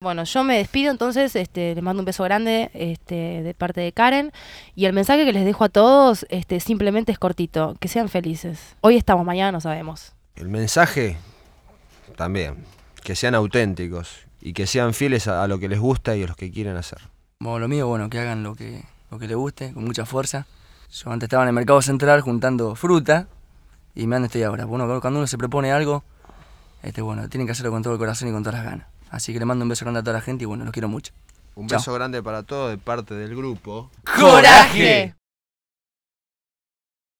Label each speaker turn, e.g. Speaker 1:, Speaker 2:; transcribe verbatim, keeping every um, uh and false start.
Speaker 1: Bueno, yo me despido entonces, este, les mando un beso grande este, de parte de Karen y el mensaje que les dejo a todos este, simplemente es cortito, que sean felices. Hoy estamos, mañana no sabemos.
Speaker 2: El mensaje también, que sean auténticos y que sean fieles a, a lo que les gusta y a lo que quieren hacer.
Speaker 3: Bueno, lo mío, bueno, que hagan lo que, lo que les guste, con mucha fuerza. Yo antes estaba en el mercado central juntando fruta y me ando estoy ahora. Bueno, cuando uno se propone algo, este, bueno, tienen que hacerlo con todo el corazón y con todas las ganas. Así que le mando un beso grande a toda la gente y bueno, los quiero mucho.
Speaker 2: Un
Speaker 3: Chao.
Speaker 2: beso grande para todos de parte del grupo.
Speaker 1: ¡Coraje!